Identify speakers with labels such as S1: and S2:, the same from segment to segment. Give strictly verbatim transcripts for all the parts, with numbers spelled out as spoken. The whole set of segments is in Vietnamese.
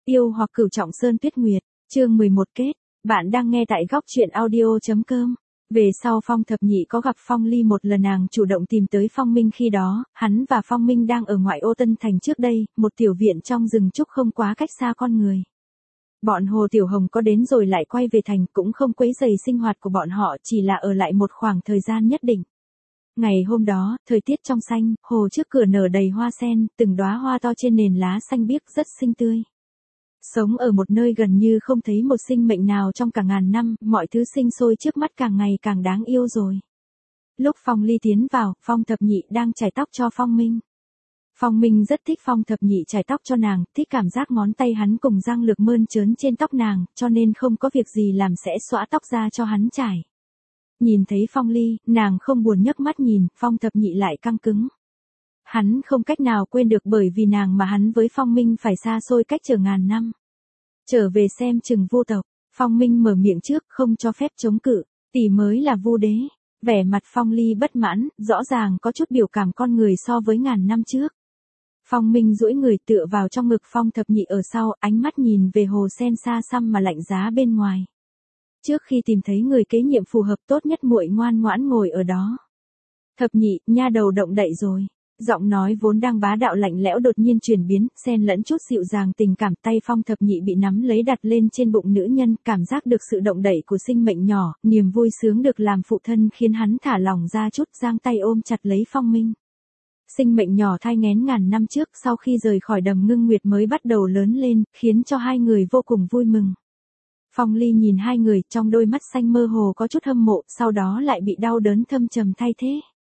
S1: Yêu hoặc Cửu Trọng Sơn Tuyết Nguyệt, chương mười một kết, bạn đang nghe tại góc truyện audio.com. Về sau Phong Thập Nhị có gặp Phong Ly một lần, nàng chủ động tìm tới Phong Minh, khi đó, hắn và Phong Minh đang ở ngoại ô Tân Thành trước đây, một tiểu viện trong rừng trúc không quá cách xa con người. Bọn Hồ Tiểu Hồng có đến rồi lại quay về thành, cũng không quấy rầy sinh hoạt của bọn họ, chỉ là ở lại một khoảng thời gian nhất định. Ngày hôm đó, thời tiết trong xanh, hồ trước cửa nở đầy hoa sen, từng đóa hoa to trên nền lá xanh biếc rất xinh tươi. Sống ở một nơi gần như không thấy một sinh mệnh nào trong cả ngàn năm, mọi thứ sinh sôi trước mắt càng ngày càng đáng yêu rồi. Lúc Phong Ly tiến vào, Phong Thập Nhị đang chải tóc cho Phong Minh. Phong Minh rất thích Phong Thập Nhị chải tóc cho nàng, thích cảm giác ngón tay hắn cùng răng lược mơn trớn trên tóc nàng, cho nên không có việc gì làm sẽ xõa tóc ra cho hắn chải. Nhìn thấy Phong Ly, nàng không buồn nhấc mắt nhìn, Phong Thập Nhị lại căng cứng. Hắn không cách nào quên được, bởi vì nàng mà hắn với Phong Minh phải xa xôi cách trở ngàn năm. Trở về xem chừng vô tộc, Phong Minh mở miệng trước, không cho phép chống cự, tỷ mới là Vu Đế. Vẻ mặt Phong Ly bất mãn, rõ ràng có chút biểu cảm con người so với ngàn năm trước. Phong Minh duỗi người tựa vào trong ngực Phong Thập Nhị ở sau, ánh mắt nhìn về hồ sen xa xăm mà lạnh giá bên ngoài. Trước khi tìm thấy người kế nhiệm phù hợp, tốt nhất muội ngoan ngoãn ngồi ở đó. Thập Nhị, nha đầu động đậy rồi. Giọng nói vốn đang bá đạo lạnh lẽo đột nhiên chuyển biến, xen lẫn chút dịu dàng tình cảm, tay Phong Thập Nhị bị nắm lấy đặt lên trên bụng nữ nhân, cảm giác được sự động đậy của sinh mệnh nhỏ, niềm vui sướng được làm phụ thân khiến hắn thả lỏng ra chút, giang tay ôm chặt lấy Phong Minh. Sinh mệnh nhỏ thai nghén ngàn năm trước, sau khi rời khỏi đầm ngưng nguyệt mới bắt đầu lớn lên, khiến cho hai người vô cùng vui mừng. Phong Ly nhìn hai người, trong đôi mắt xanh mơ hồ có chút hâm mộ, sau đó lại bị đau đớn thâm trầm thay thế.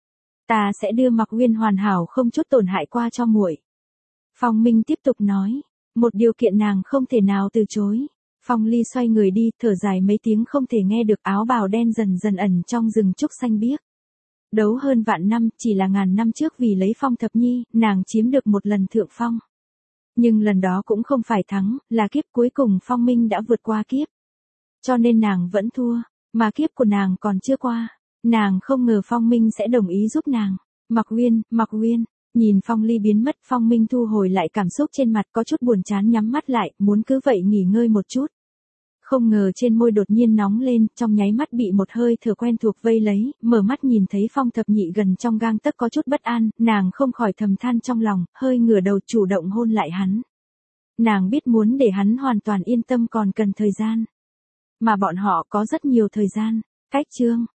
S1: Ta sẽ đưa Mặc Uyên hoàn hảo không chút tổn hại qua cho muội. Phong Minh tiếp tục nói, một điều kiện nàng không thể nào từ chối. Phong Ly xoay người đi, thở dài mấy tiếng không thể nghe được, áo bào đen dần dần ẩn trong rừng trúc xanh biếc. Đấu hơn vạn năm, chỉ là ngàn năm trước vì lấy Phong Thập Nhi, nàng chiếm được một lần thượng phong. Nhưng lần đó cũng không phải thắng, là kiếp cuối cùng Phong Minh đã vượt qua kiếp. Cho nên nàng vẫn thua, mà kiếp của nàng còn chưa qua. Nàng không ngờ Phong Minh sẽ đồng ý giúp nàng. Mặc Uyên, Mặc Uyên, nhìn Phong Ly biến mất, Phong Minh thu hồi lại cảm xúc trên mặt, có chút buồn chán nhắm mắt lại, muốn cứ vậy nghỉ ngơi một chút. Không ngờ trên môi đột nhiên nóng lên, trong nháy mắt bị một hơi thở quen thuộc vây lấy, mở mắt nhìn thấy Phong Thập Nhị gần trong gang tấc có chút bất an, nàng không khỏi thầm than trong lòng, hơi ngửa đầu chủ động hôn lại hắn. Nàng biết muốn để hắn hoàn toàn yên tâm còn cần thời gian. Mà bọn họ có rất nhiều thời gian. Cách chương